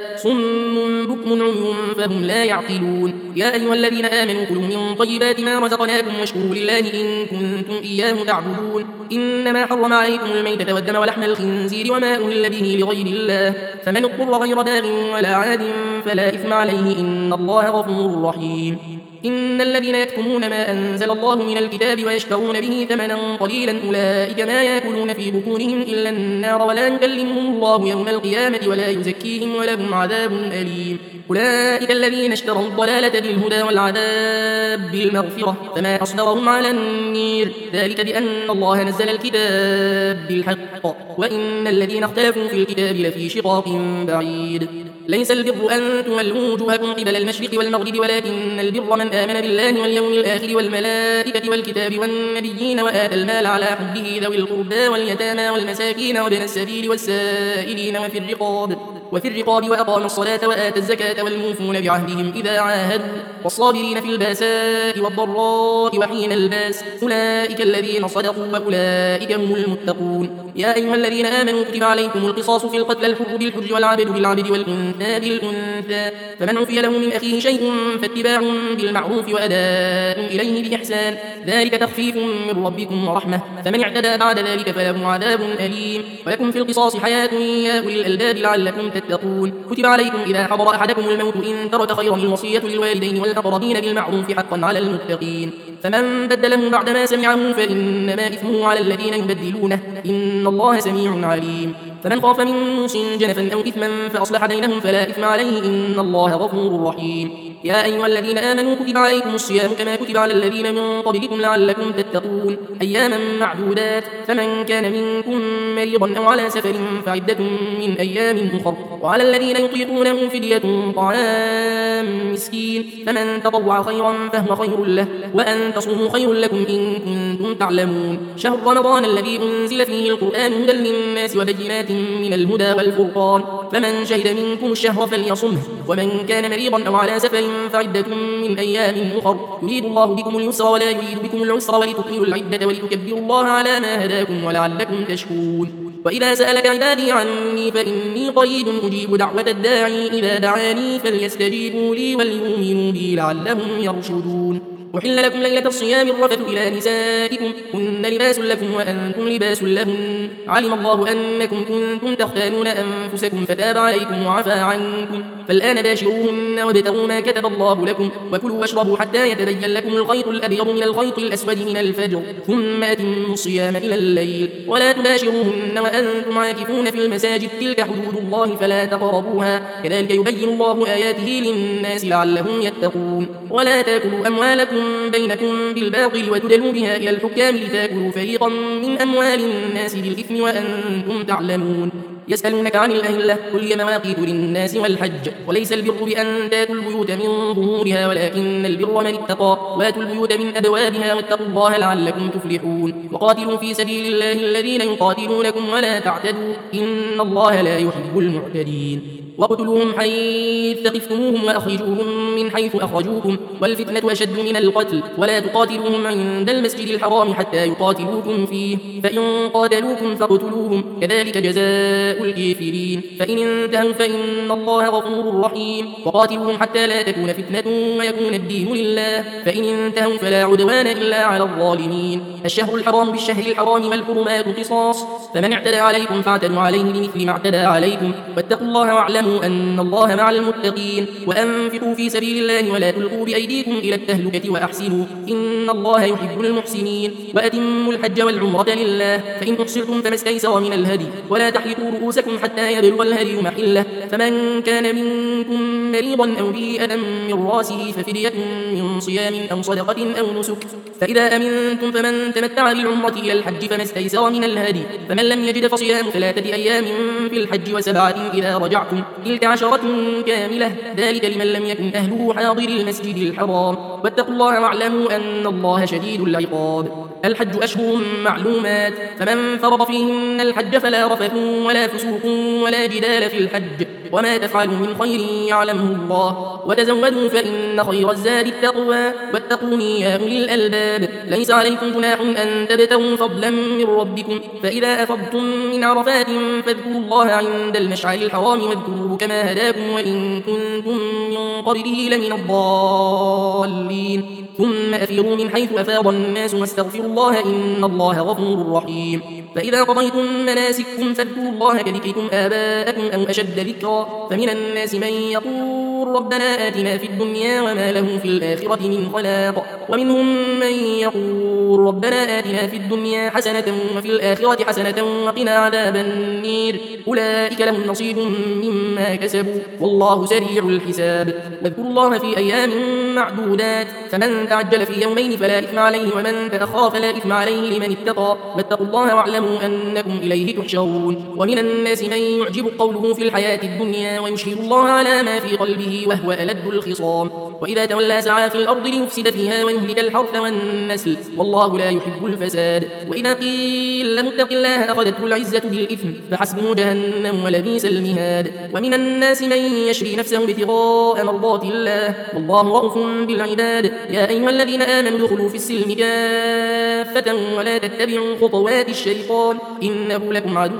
صم بكم عمي فهم لا يعقلون. يا أيها الذين آمنوا كلوا من طيبات ما رزقناكم واشكروا لله إن كنتم إياه تعبدون. إنما حرم عليكم الميتة والدم ولحم الخنزير وما أهل به لغير الله فمن اضطر غير باغ ولا عاد فلا إثم عليه إن الله غفور رحيم. إن الذين يكتمون ما أنزل الله من الكتاب ويشترون به ثمنا قليلا أولئك ما يأكلون في بطونهم إلا النار ولا يكلمهم الله يوم القيامة ولا يزكيهم ولهم عذاب أليم. أولئك الذين اشتروا الضلالة بالهدى والعذاب بالمغفرة فما أصدرهم على النير ذلك بأن الله نزل الكتاب بالحق وإن الذين اختلفوا في الكتاب لفي شقاق بعيد. ليس البر أن تولوا وجوهكم قبل المشرق والمغرب ولكن البر من آمن بالله واليوم الآخر والملائكة والكتاب والنبيين وآتى المال على حبه ذوي القربى واليتامى والمساكين وابن السبيل والسائلين وفي الرقاب وفي الرقاب وأقام الصلاة وآتى الزكاة والموفون بعهدهم إذا عاهدوا والصابرين في الباساء والضراء وحين الباس أولئك الذين صدقوا وأولئك هم المتقون. يا أيها الذين آمنوا كتب عليكم القصاص في القتل الحر بالحر والعبد بالعبد والأنثى بالأنثى فمن عفي له من أخيه شيء فاتباع بالمعروف وأداء إليه بإحسان ذلك تخفيف من ربكم ورحمة فمن اعتدى بعد ذلك فله عذاب أليم. ولكم في القصاص حياة يا أولي الألباب لعلكم تتقون. كتب عليكم إذا حضر أحدكم الموت إن ترك خيرا الوصية للوالدين والأقربين بالمعروف حقا على المتقين فمن بدله بعدما سمعه فإنما إثمه على الذين يبدلونه إن الله سميع عليم. فمن خاف من موص جنفا أو إثما فأصلح بينهم فلا إثم عليه إن الله غفور رحيم. يا أيها الذين آمنوا كتب عليكم الصيام كما كتب على الذين من قبلكم لعلكم تتقون أياما معدودات فمن كان منكم مريضا أو على سفر فعدة من أيام أخر وعلى الذين يطيقونه فدية طعام مسكين فمن تطوع خيرا فهو خير له وأن تصوموا خير لكم إن كنتم تعلمون. شهر رمضان الذي أنزل فيه القرآن هدى للناس وبينات من الهدى والفرقان فمن شهد منكم الشهر فليصمه ومن كان مريضا أو على سفر فعدة من أيام أخر يريد الله بكم اليسر ولا يريد بكم العسر ولتكملوا العدة ولتكبروا الله على ما هداكم ولعلكم تشكرون. وإذا سألك عبادي عني فإني قريب أجيب دعوة الداعي إذا دعاني فليستجيبوا لي وليؤمنوا بي لعلهم يرشدون. أحل لكم ليلة الصيام الرفث إلى نسائكم هن لباس لكم وأنتم لباس لهن علم الله أنكم كنتم تختانون أنفسكم فتاب عليكم وعفى عنكم فالآن باشروهن وابتغوا ما كتب الله لكم وكلوا واشربوا حتى يتبين لكم الخيط الأبيض من الخيط الأسود من الفجر ثم أتموا الصيام إلى الليل ولا تباشروهن وأنتم عاكفون في المساجد تلك حدود الله فلا تقربوها كذلك يبين الله آياته للناس لعلهم يتقون. ولا تأكلوا أموالكم بينكم بالباطل وتدلوا بها إلى الحكام لتأكلوا فريقا من أموال الناس بالإثم وأنتم تعلمون. يسألونك عن الأهلة قل هي مواقيت للناس والحج وليس البر بأن تأتوا البيوت من ظهورها ولكن البر من اتقى وآتوا البيوت من أبوابها واتقوا الله لعلكم تفلحون. وقاتلوا في سبيل الله الذين يقاتلونكم ولا تعتدوا إن الله لا يحب المعتدين. واقتلوهم حيث ثقفتموهم وأخرجوهم من حيث أخرجوكم والفتنة أشد من القتل ولا تقاتلوهم عند المسجد الحرام حتى يقاتلوكم فيه فإن قاتلوكم فاقتلوهم كذلك جزاء الكافرين فإن انتهوا فإن الله غفور رحيم. وقاتلوهم حتى لا تكون فتنة ويكون الدين لله فإن انتهوا فلا عدوان إلا على الظالمين. الشهر الحرام بالشهر الحرام والحرمات قصاص فمن اعتدى عليكم فاعتدوا عليه بمثل ما اعتدى عليكم واتقوا الله واعلموا أن الله مع المتقين. وأنفقوا في سبيل الله ولا تلقوا بأيديكم إلى التهلكة وأحسنوا إن الله يحب المحسنين. وأتموا الحج والعمرة لله فإن أحصرتم فما استيسر من الهدي ولا تحلقوا رؤوسكم حتى يبلغ الهدي محله فمن كان منكم مريضا أو به أذى من راسه ففدية من صيام أو صدقة أو نسك فإذا أمنتم فمن تمتع بالعمرة إلى الحج فما استيسر من الهدي، فمن لم يجد فصيام ثلاثة أيام في الحج وسبعة إذا رجعتم، تلك عشرة كاملة، ذلك لمن لم يكن أهله حاضر المسجد الحرام. واتقوا الله واعلموا أن الله شديد العقاب. الحج أشهر معلومات، فمن فرض فيهن الحج فلا رفث ولا فسوق ولا جدال في الحج، وما تفعلوا من خير يعلمه الله، وتزودوا فإن خير الزاد التقوى، واتقوني يا أولي الألباب. ليس عليكم جناح أن تبتغوا فضلا من ربكم، فإذا أفضتم من عرفات فاذكروا الله عند المشعر الحرام واذكروه كما هداكم وإن كنتم من قبله لمن الضالين. ثم أفيروا من حيث أفاض الناس واستغفروا الله إن الله غفور رحيم. فإذا قضيتم مناسككم فاذكروا الله كذكركم آباءكم أو أشد ذكرا. فمن الناس من يقول ربنا آتنا في الدنيا وما له في الآخرة من خلاق، ومنهم من يقول ربنا آتنا في الدنيا حسنة وفي الآخرة حسنة وقنا عذاب النير. أولئك لهم نصيب مما كسبوا والله سريع الحساب. واذكروا الله في أيام معدودات، فمن تعجل في يومين فلا إثم عليه ومن تأخر فلا إثم عليه لمن اتقى، واتقوا الله واعلموا أنكم إليه تحشرون. ومن الناس من يعجب قوله في الحياة الدنيا ويشهد الله على ما في قلبه وهو ألد الخصام، وإذا تولى سعى في الأرض ليفسد فيها ويهلك الحرث والنسل والله لا يحب الفساد. وإذا قيل له اتق الله أخذته العزة بالإثم فحسبه جهنم ولبئس المهاد. ومن الناس من يشري نفسه ابتغاء مرضات الله والله رؤوف بالعباد. يا أيها الذين آمنوا ادخلوا في السلم كافة ولا تتبعوا خطوات الشيطان إنه لكم عدو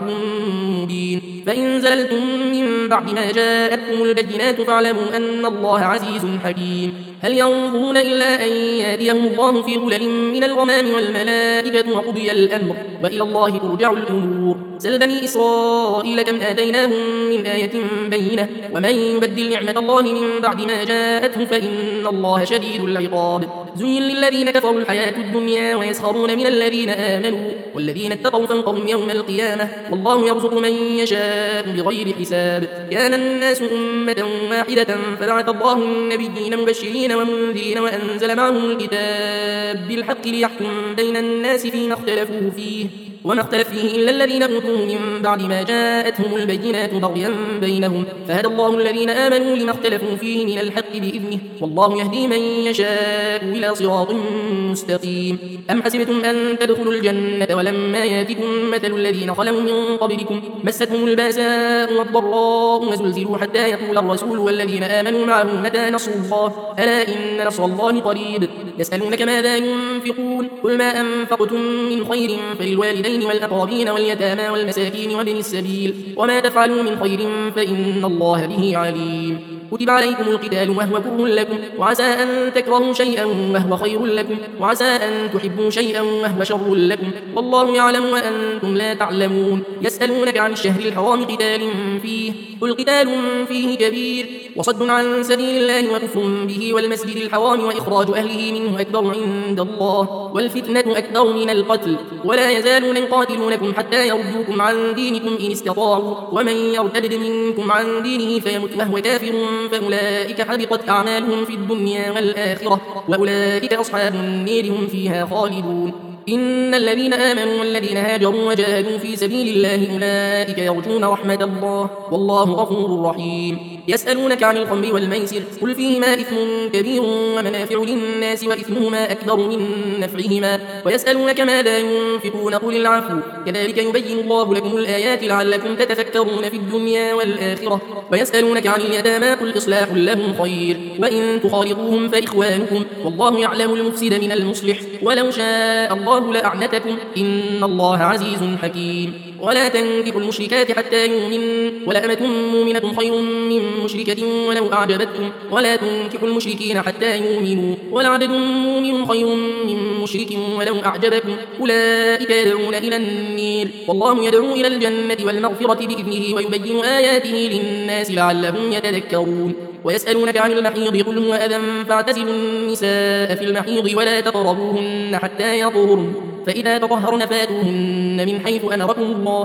مبين. فإن زللتم من بعد ما جاءتكم البينات فاعلموا أن الله عزيز حكيم. هل ينظرون إلا أن يأتيهم الله في ظلل من الغمام والملائكة وقضي الأمر وإلى الله ترجع الأمور. سل بني إسرائيل كم آتيناهم من آية بينة ومن يبدل نعمة الله من بعد ما جاءته فإن الله شديد العقاب. زين للذين كفروا الحياة الدنيا ويسخرون من الذين آمنوا والذين اتقوا فوقهم يوم القيامة والله يرزق من يشاء بغير حساب. كان الناس أمة واحدة فبعث الله النبيين مبشرين ومنذرين وأنزل معهم الكتاب بالحق ليحكم بين الناس فيما اختلفوا فيه وما اختلف فيه إلا الذين أوتوه من بعد ما جاءتهم البينات بغيا بينهم فهدى الله الذين آمنوا لما اختلفوا فيه من الحق بإذنه والله يهدي من يشاء إلى صراط مستقيم. أم حسبتم أن تدخلوا الجنة ولما ياتكم مثل الذين خلوا من قبلكم مستهم الباساء والضراء وزلزلوا حتى يقول الرسول والذين آمنوا معه متى نصر الله ألا إن نصر الله قريب. يسألونك ماذا ينفقون قل ما أنفقتم من خير فللوالدين والأقربين واليتامى والمساكين وابن السبيل وما تفعلوا من خير فإن الله به عليم. كتب عليكم القتال وهو كره لكم وعسى أن تكرهوا شيئا وهو خير لكم وعسى أن تحبوا شيئا وهو شر لكم والله يعلم وأنتم لا تعلمون. يسألونك عن الشهر الحرام قتال فيه قل قتال فيه كبير وصد عن سبيل الله وكفر به والمسجد الحرام وإخراج أهله منه أكبر عند الله والفتنة أكبر من القتل ولا يزالون يقاتلونكم حتى يردوكم عن دينكم إن استطاعوا ومن يرتد منكم عن دينه فيمت وهو كافر فأولئك حبطت أعمالهم في الدنيا والآخرة وأولئك أصحاب النير هم فيها خالدون. إن الذين آمنوا والذين هاجروا وجاهدوا في سبيل الله أولئك يرجون رحمة الله والله غفور رحيم. يسألونك عن الخمر والميسر قل فيهما إثم كبير ومنافع للناس وإثمهما أكبر من نفعهما ويسألونك ماذا ينفقون قل العفو كذلك يبين الله لكم الآيات لعلكم تتفكرون في الدنيا والآخرة. ويسألونك عن اليتامى قل إصلاح لهم خير وإن تخالطوهم فإخوانكم والله يعلم المفسد من المصلح ولو شاء الله لأعنتكم إن الله عزيز حكيم. ولا تنكحوا المشركات حتى يؤمن ولأمة مؤمنة خير من مشركة ولو أعجبتكم ولا تنكحوا المشركين حتى يؤمنوا ولعبد مؤمن خير من مشرك ولو أعجبكم أولئك يدعون إلى النير والله يدعو إلى الجنة والمغفرة بإذنه ويبين آياته للناس لعلهم يتذكرون. ويسألونك عن المحيض قل هو أذى فاعتزلوا النساء في المحيض ولا تقربوهن حتى يطهرن فإذا تطهرن فاتوهن من حيث أمركم الله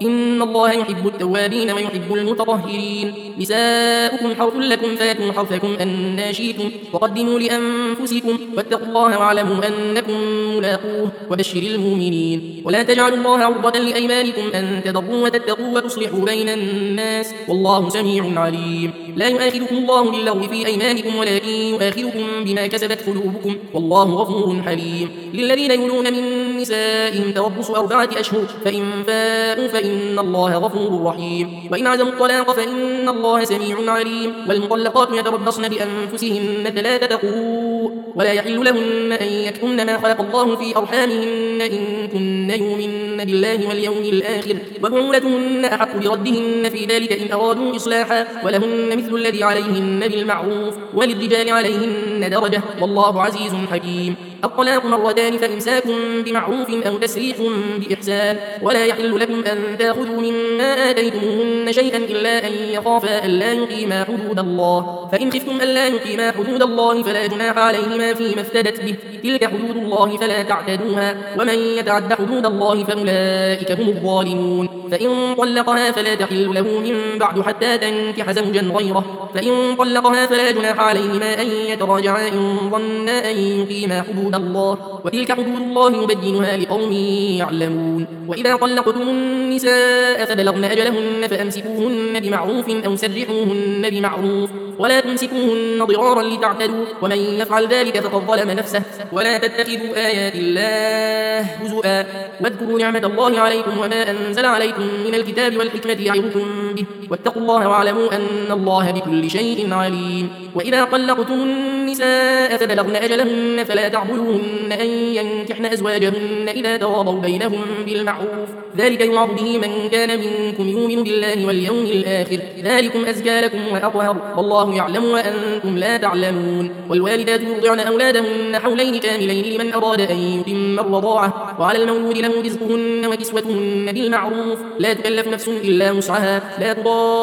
إن الله يحب التوابين ويحب المتطهرين. نساؤكم حرث لكم فاتوا حرثكم أنى شئتم وقدموا لأنفسكم واتقوا الله واعلموا أنكم ملاقوه وبشر المؤمنين. ولا تجعلوا الله عرضة لأيمانكم أن تبروا وتتقوا وتصلحوا بين الناس والله سميع عليم. لا يؤاخذكم الله باللغو في أيمانكم ولكن يؤاخذكم بما كسبت قلوبكم والله غفور حليم. للذين يولون من نسائهم تربص أربعة أشهر فإن فاءوا فإن الله غفور رحيم. وإن عزموا الطلاق فإن الله سميع عليم. والمطلقات يتربصن بأنفسهن ثلاثة قروء ولا يحل لهن أن يكتمن ما خلق الله في أرحامهن إن كن يؤمن بالله واليوم الآخر وبعولتهن أحق بردهن في ذلك إن أرادوا إصلاحا ولهن مثل الذي عليهن بالمعروف وللرجال عليهن درجة والله عزيز حكيم. الطلاق مرتان فإمساكم بمعروف أو تسريح بإحسان ولا يحل لكم أن تأخذوا مما آتيتموهن شيئا إلا أن يخافا ألا يقيما حدود الله فإن خفتم ألا يقيما حدود الله فلا جناح عليهما فيما افتدت به تلك حدود الله فلا تعتدوها ومن يتعد حدود الله فأولئك هم الظالمون. فإن طلقها فلا تحل له من بعد حتى تنكح زوجا غيره فإن طلقها فلا جناح عليهما أن يتراجعا إن ظنا أن يقيما حدود الله وتلك حدود الله يبينها لقوم يعلمون. وإذا طلقتم النساء فبلغن أجلهن فأمسكوهن بمعروف أو سرحوهن بمعروف ولا تمسكوهن ضرارا لتعتدوا ومن يفعل ذلك فقد ظلم نفسه. ولا تتخذوا آيات الله هزؤا واذكروا نعمة الله عليكم وما أنزل عليكم من الكتاب والحكمة يعظكم به واتقوا الله واعلموا أن الله بكل شيء عليم. وإذا طلقتم النساء فبلغن أجلهن فلا تعبدوهن أن ينكحن أزواجهن إذا تراضوا بينهم بالمعروف ذلك يوعظ به من كان منكم يؤمن بالله واليوم الآخر ذلكم أزكى لكم وأطهر والله يعلم وأنتم لا تعلمون. والوالدات يرضعن أولادهن حولين كاملين لمن أراد أن يتم الرضاعة وعلى المولود له رزقهن وكسوتهن بالمعروف لا تكلف نفس إلا وسعها لا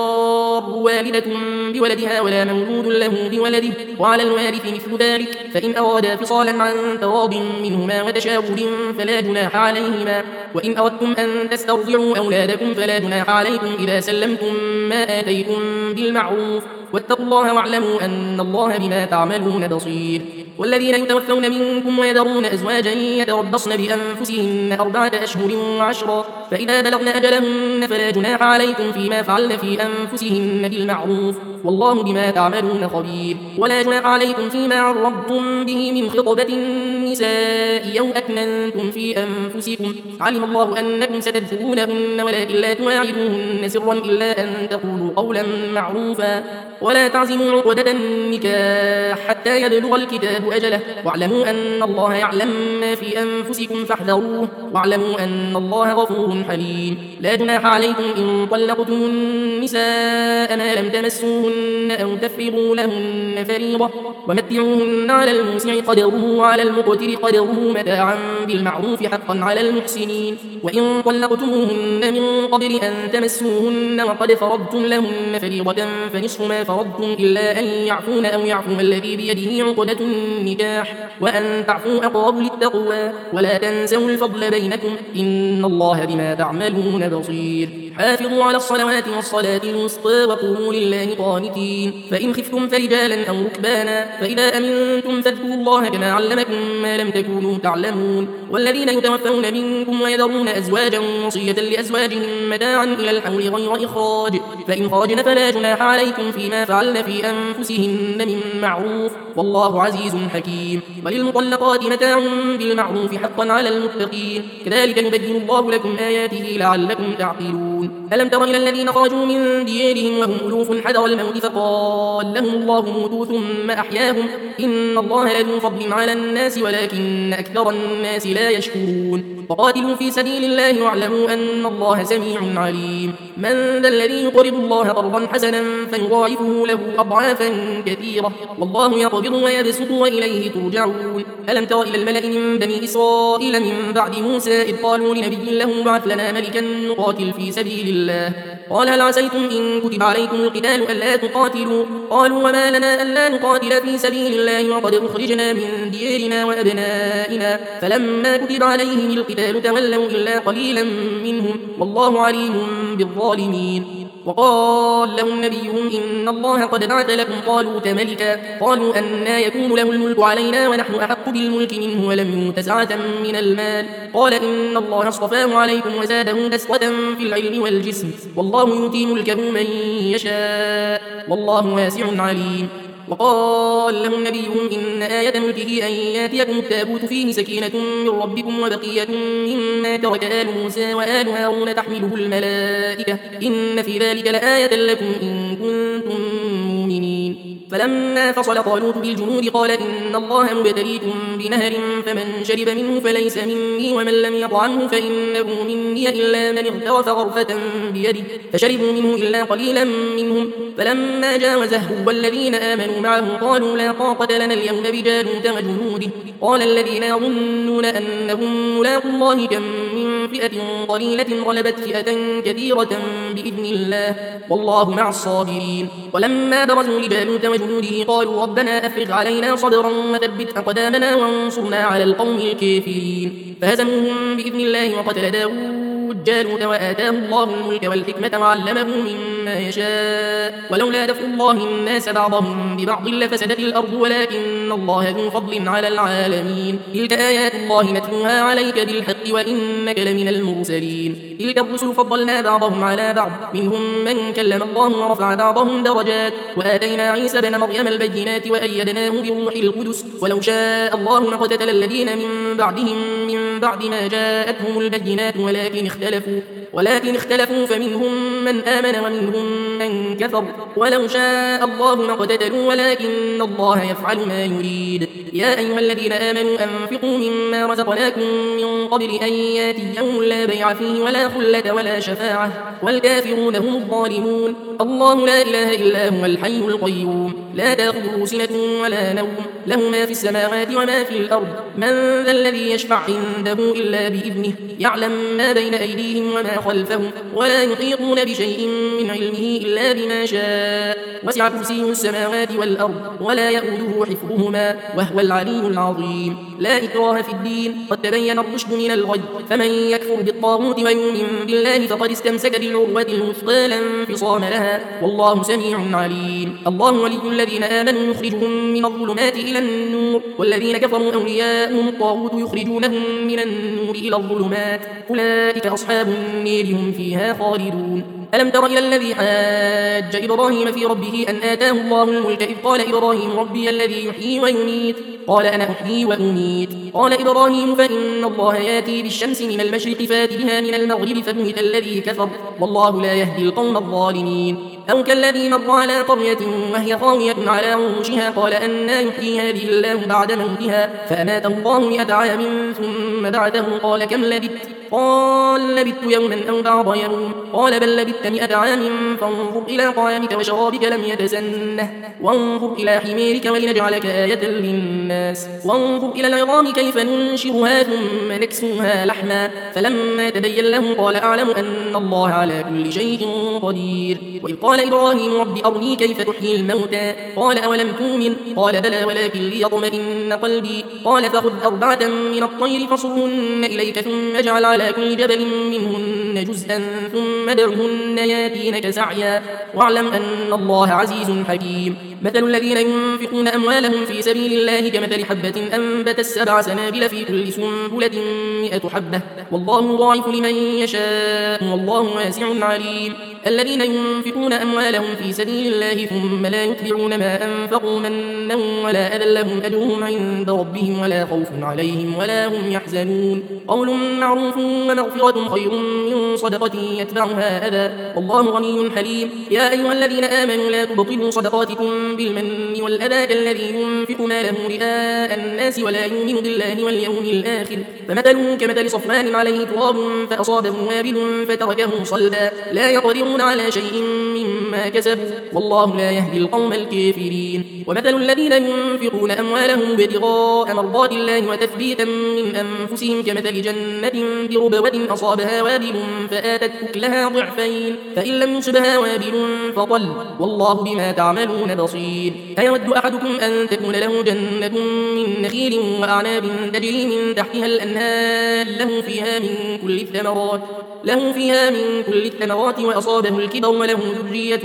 تضار والدة بولدها ولا مولود له بولده وعلى الوارث مثل ذلك فإن أرادا فصالا عن تراض منهما وتشاور فلا جناح عليهما. وإن أردتم أن تسترضعوا أولادكم فلا جناح عليكم إذا سلمتم ما آتيتم بالمعروف واتقوا الله واعلموا أن الله بما تعملون بصير. والذين يتوفون منكم ويذرون أزواجا يتربصن بأنفسهن أربعة أشهر وعشرا فإذا بلغن أجلهن فلا جناح عليكم فيما فعلن في أنفسهن بالمعروف والله بما تعملون خبير. ولا جناح عليكم فيما عرضتم به من خطبة النساء أو أكننتم في أنفسكم علم الله أنكم ستذكرونهن ولكن لا تواعدوهن سرا إلا أن تقولوا قولا معروفا ولا تعزموا عقدة النكاح حتى يبلغ الكتاب أجله واعلموا أن الله يعلم ما في أنفسكم فاحذروه واعلموا أن الله غفور حليم. لا جناح عليكم إن طلقتم النساء ما لم تمسوهن أو تفرضوا لهن فريضة ومتعوهن على الموسع قدره وعلى المقتر قدره متاعا بالمعروف حقا على المحسنين. وإن طلقتموهن من قبل أن تمسوهن وقد فرضتم لهن فريضة فنصف ما فرضتم إلا أن يعفون أو يعفو الذي بيده عقدة النكاح وأن تعفوا أقرب للتقوى ولا تنسوا الفضل بينكم إن الله بما تعملون بصير. حافظوا على الصلوات والصلاة الوسطى وقوموا لله قانتين. فإن خفتم فرجالا أو ركبانا فإذا أمنتم فاذكروا الله كما علمكم ما لم تكونوا تعلمون. والذين يتوفون منكم ويذرون أزواجا وصية لأزواجهم متاعا إلى الحول غير إخراج فإن خرجن فلا جناح عليكم فيما فعلن في أنفسهن من معروف والله عزيز حكيم. وللمطلقات متاع بالمعروف حقا على المتقين كذلك يبين الله لكم آياته لعلكم تعقلون. ألم تر إلى الذين خرجوا من ديارهم وهم ألوف حذر الموت فقال لهم الله موتوا ثم أحياهم إن الله لذو فضل على الناس ولكن أكثر الناس لا يشكرون. وقاتلوا في سبيل الله واعلموا أن الله سميع عليم. من ذا الذي يقرض الله قرضا حسنا فيضاعفه له أضعافا كثيرة والله يقبض ويبسط وإليه ترجعون. ألم تر إلى الملأ من بني إسرائيل من بعد موسى إذ قالوا لنبي له بعث لنا ملكا نقاتل في سبيل سبيل الله. قال هل عسيتم إن كتب عليكم القتال ألا تقاتلوا؟ قالوا وما لنا ألا نقاتل في سبيل الله وقد أخرجنا من ديارنا وأبنائنا. فلما كتب عليهم القتال تولوا إلا قليلا منهم والله عليم بالظالمين. وقال لهم نبيهم إن الله قد بعث لكم طالوت ملكا. قالوا أنى يكون له الملك علينا ونحن أحق بالملك منه ولم يؤت سعة من المال. قال إن الله اصطفاه عليكم وزاده بسطة في العلم والجسم والله يؤتي ملكه من يشاء والله واسع عليم. وقال لهم نبيهم إن آية ملكه أن ياتيكم التابوت فيه سكينة من ربكم وبقية مما ترك آل موسى وآل هارون تحمله الملائكة إن في ذلك لآية لكم إن كنتم مؤمنين. فلما فصل طالوت بالجنود قال إن الله مبتليكم بنهر فمن شرب منه فليس مني ومن لم يطعمه فإنه مني إلا من اغترف غرفة بيده فشربوا منه إلا قليلا منهم. فلما جاوزه والذين آمنوا معه قالوا لا طاقة لنا اليوم بجالوت وجنوده. قال الذين يظنون أنهم ملاقو الله كم من فئة قليلة غلبت فئة كثيرة بإذن الله والله مع الصابرين. ولما برزوا لجالوت وجنوده قالوا ربنا أفرغ علينا صبرا وثبت أقدامنا وانصرنا على القوم الكافرين. فهزموهم بإذن الله وقتل داود جالوت وآتاه الله الملك والحكمة وعلمه مما يشاء ولولا دفع الله الناس بعضهم ببعض لفسدت الأرض ولكن الله ذو فضل على العالمين. تلك آيات الله نتلوها عليك بالحق وإنك لمن المرسلين. تلك الرسل فضلنا بعضهم على بعض منهم من كلم الله ورفع بعضهم درجات وآتينا عيسى بن مريم البينات وأيدناه بروح القدس ولو شاء الله ما اقتتل الذين من بعدهم من بعد ما جاءتهم البينات ولكن اختلفوا ولكن اختلفوا فمنهم من آمن ومنهم من كفر ولو شاء الله ما اقتتلوا ولكن الله يفعل ما يريد. يا أيها الذين آمنوا أنفقوا مما رزقناكم من قبل أن ياتي يوم لا بيع فيه ولا خلة ولا شفاعة والكافرون هم الظالمون. الله لا إله إلا هو الحي القيوم لا تأخذه سنة ولا نوم له ما في السماوات وما في الأرض. من ذا الذي يشفع عنده إلا بإذنه يعلم ما بين أيديهم وما خلفهم ولا يحيطون بشيء من علمه إلا بما شاء وسع كرسيه السماوات والأرض ولا يؤوده حفظهما وهو العلي العظيم. لا إكراه في الدين قد تبين الرشد من الغي فمن يكفر بالطاغوت ويؤمن بالله فقد استمسك بالعروة الوثقى لا انفصام لها والله سميع عليم. الله ولي الذين آمنوا يخرجهم من الظلمات إلى النور والذين كفروا أولياءهم الطاغوت يخرجونهم من النور إلى الظلمات أولئك أصحاب النير هم فيها خالدون. ألم تر إلى الذي حاج إبراهيم في ربه أن آتاه الله الملك إذ قال إبراهيم ربي الذي يحيي ويميت قال أنا أحيي وأميت. قال إبراهيم فإن الله ياتي بالشمس من المشرق فات بها من المغرب فبهت الذي كفر والله لا يهدي القوم الظالمين. أو كالذي مر على قرية وهي خاوية على عروشها قال أنى يحيي هذه الله بعد موتها فأماته الله مئة عام ثم بعثه قال كم لبثت قال لبثت يوما أو بعض يوم قال بل لبثت مئة عام فانظر إلى طعامك وشرابك لم يتسنه وانظر إلى حميرك ولنجعلك آية للناس وانظر إلى العظام كيف ننشرها ثم نكسوها لحما فلما تبين له قال أعلم أن الله على كل شيء قدير. وإذ قال إبراهيم رب أرني كيف تحيي الموتى قال أولم تؤمن قال بلى ولكن ليطمئن قلبي قال فخذ أربعة من الطير فصرهن إليك ثم اجعل على كل جبل منهن جزءا ثم دعهن ياتينك سعيا واعلم أن الله عزيز حكيم. مثل الذين ينفقون أموالهم في سبيل الله كمثل حبة أنبتت سبع سنابل في كل سنبلة مئة حبة والله يضاعف لمن يشاء والله واسع عليم. الذين ينفقون أموالهم في سبيل الله ثم لا يتبعون ما أنفقوا منا ولا أذى لهم أجرهم عند ربهم ولا خوف عليهم ولا هم يحزنون. قول معروف ومغفرة خير من صدقة يتبعها أذى والله غني حليم. يا أيها الذين آمنوا لا تبطلوا صدقاتكم بالمن والأذى كالذي ينفق ماله رئاء الناس ولا يؤمن بالله واليوم الآخر فمثله كمثل صفوان عليه تراب فأصابه وابل فتركه صلدا لا يقدرون يقدرون على شيء مما كسبوا والله لا يهدي القوم الكافرين. ومثل الذين ينفقون أموالهم ابتغاء مرضات الله وتثبيتا من أنفسهم كمثل جنة بربوة أصابها وابل فآتت أكلها ضعفين فإن لم يصبها وابل فطل والله بما تعملون بصير. أيود أحدكم أن تكون له جنة من نخيل وأعناب تجري من تحتها الأنهار له فيها من كل الثمرات له فيها من كل الثمرات وأصابه الكبر وله ذرية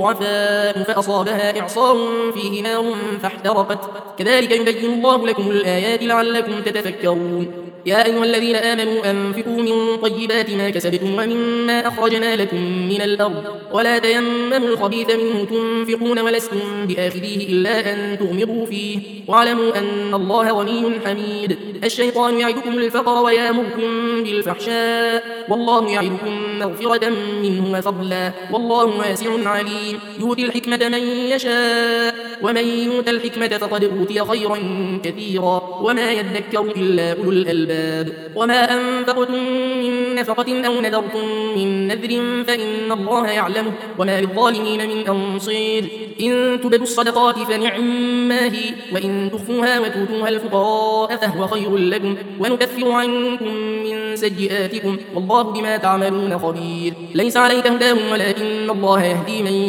ضعفاء فأصابها إعصار فيه نار فاحترقت كذلك يبين الله لكم الآيات لعلكم تتفكرون. يا أيها الذين آمنوا أنفقوا من طيبات ما كسبتم ومما أخرجنا لكم من الأرض ولا تيمموا الخبيث منه تنفقون ولستم بآخذيه إلا أن تغمضوا فيه واعلموا أن الله غني حميد. الشيطان يعدكم الفقر ويأمركم بالفحشاء والله يعدكم مغفرة منه وفضلا والله واسع عليم. يؤتي الحكمة من يشاء ومن يؤت الحكمة فقد أوتي خيرا كثيرا وما يذكر إلا أولو الألباب. وما أنفقتم من نفقة أو نذرتم من نذر فإن الله يعلمه وما للظالمين من أنصير. إن تبدوا الصدقات فنعما هي وإن تخفوها وتؤتوها الفقراء فهو خير لكم ونكفر عنكم من سيئاتكم والله بما تعملون خبير. ليس عليك هداهم ولكن الله يهدي من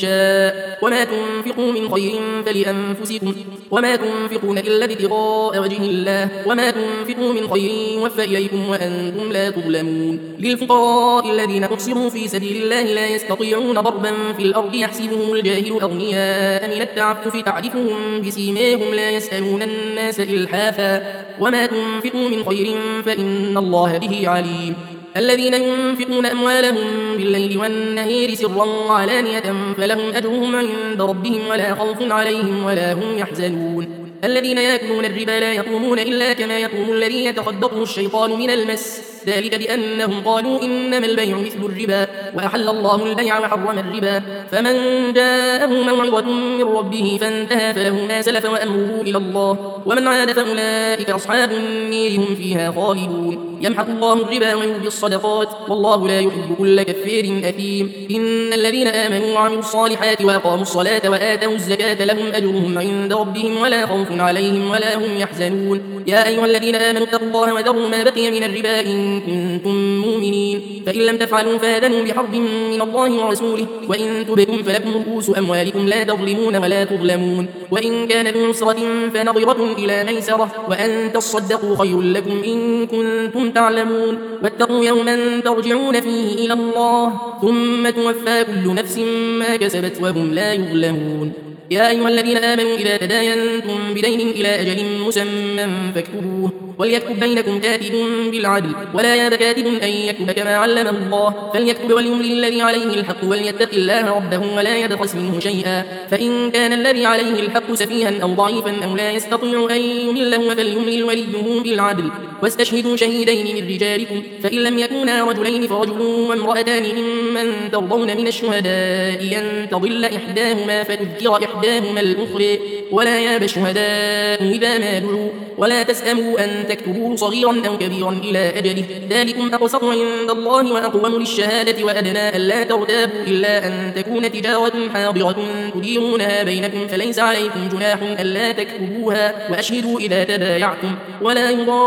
يشاء وما تنفقوا من خير فلأنفسكم وما تنفقون إلا ابتغاء وجه الله وما تنفقوا من خير يوفى إليكم وأنتم لا تظلمون. للفقراء الذين أحصروا في سبيل الله لا يستطيعون ضربا في الأرض يحسبهم الجاهل أغنياء من التعفف تعرفهم بسيماهم لا يسألون الناس إلحافا وما تنفقوا من خير فإن الله به عليم. الذين ينفقون أموالهم بالليل والنهار سرا وعلانية فلهم أجرهم عند ربهم ولا خوف عليهم ولا هم يحزنون. الذين يأكلون الربا لا يقومون إلا كما يقوم الذي يتخبطه الشيطان من المس ذلك بأنهم قالوا إنما البيع مثل الربا وأحل الله البيع وحرم الربا فمن جاءه موعظة من ربه فانتهى فله ما سلف وأمره إلى الله ومن عاد فأولئك أصحاب النير هم فيها خالدون. يمحق الله الربا ويربي الصدقات والله لا يحب كل كفار أثيم. إن الذين آمنوا وعملوا الصالحات وأقاموا الصلاة وآتوا الزكاة لهم أجرهم عند ربهم ولا خوف عليهم ولا هم يحزنون. يا أيها الذين آمنوا اتقوا الله وذروا ما بقي من الربا إن كنتم مؤمنين فإن لم تفعلوا فآذنوا بحرب من الله ورسوله وإن تبتم فلكم رؤوس أموالكم لا تظلمون ولا تظلمون وإن كان ذو عسرة فنظرة إلى ميسرة وأن تصدقوا خير لكم إن كنتم تعلمون. واتقوا يوما ترجعون فيه إلى الله ثم توفى كل نفس ما كسبت وهم لا يظلمون. يا أيها الذين آمنوا إذا تداينتم بدين إلى أجل مسمى فاكتبوه وليكتب بينكم كاتب بالعدل ولا ياب كاتب أن يكتب كما علمه الله فليكتب وليملل الذي عليه الحق وليتق الله ربه ولا يبخس منه شيئا فإن كان الذي عليه الحق سفيها أو ضعيفا أو لا يستطيع أن يمله فليملل وليه بالعدل واستشهدوا شهيدين من رجالكم فإن لم يكونا رجلين فرجل وامرأتان ممن ترضون من الشهداء أن تضل إحداهما فتذكر إحداهما الأخرى ولا ياب الشهداء إذا ما دعوا ولا تسأموا أن تكتبوه صغيرا أو كبيرا إلى أجله ذلكم أقسط عند الله وأقوم للشهادة وأدنى ألا ترتابوا إلا أن تكون تجارة حاضرة تديرونها بينكم فليس عليكم جناح ألا تكتبوها وأشهدوا إذا تبايعتم ولا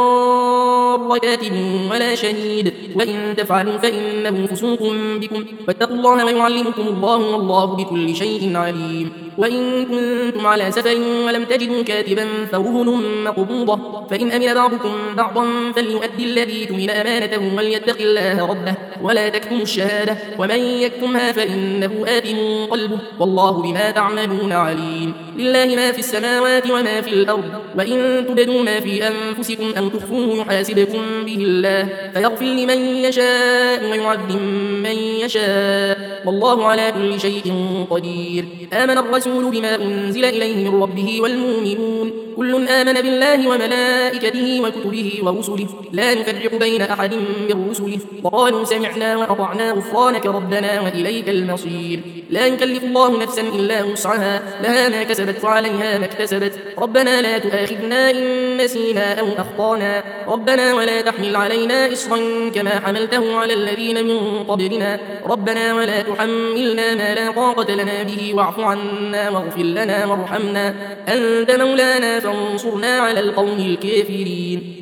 يضار كاتب ولا شهيد وإن تفعلوا فإنه فسوق بكم واتقوا الله ويعلمكم الله والله بكل شيء عليم. وإن كنتم على سفر ولم تجدوا كاتبا فرهن مقبوضة فإن أمن بعضكم بعضا فليؤدي الذي تمن أمانته وليتق الله ربه ولا تكتموا الشهادة ومن يكتمها فإنه آثم قلبه والله بما تعملون عليم. لله ما في السماوات وما في الأرض وإن تبدوا ما في أنفسكم أو تخفوه يحاسبكم به الله فيغفر لمن يشاء ويعذب من يشاء والله على كل شيء قدير. آمن الرسول بما أنزل إليه من ربه والمؤمنون كل آمن بالله وملائكته وكتبه ورسله لا نفرق بين أحد من رسله وقالوا سمعنا وأطعنا غفرانك ربنا وإليك المصير. لا يكلف الله نفسا إلا وسعها لها ما كسبت وعليها ما اكتسبت ربنا لا تؤاخذنا إن نسينا أو أخطأنا ربنا ولا تحمل علينا إصرا كما حملته على الذين من قبلنا ربنا ولا تحملنا ما لا طاقة لنا به واعف عنا واغفر لنا وارحمنا أنت مولانا فانصرنا على القوم الكافرين.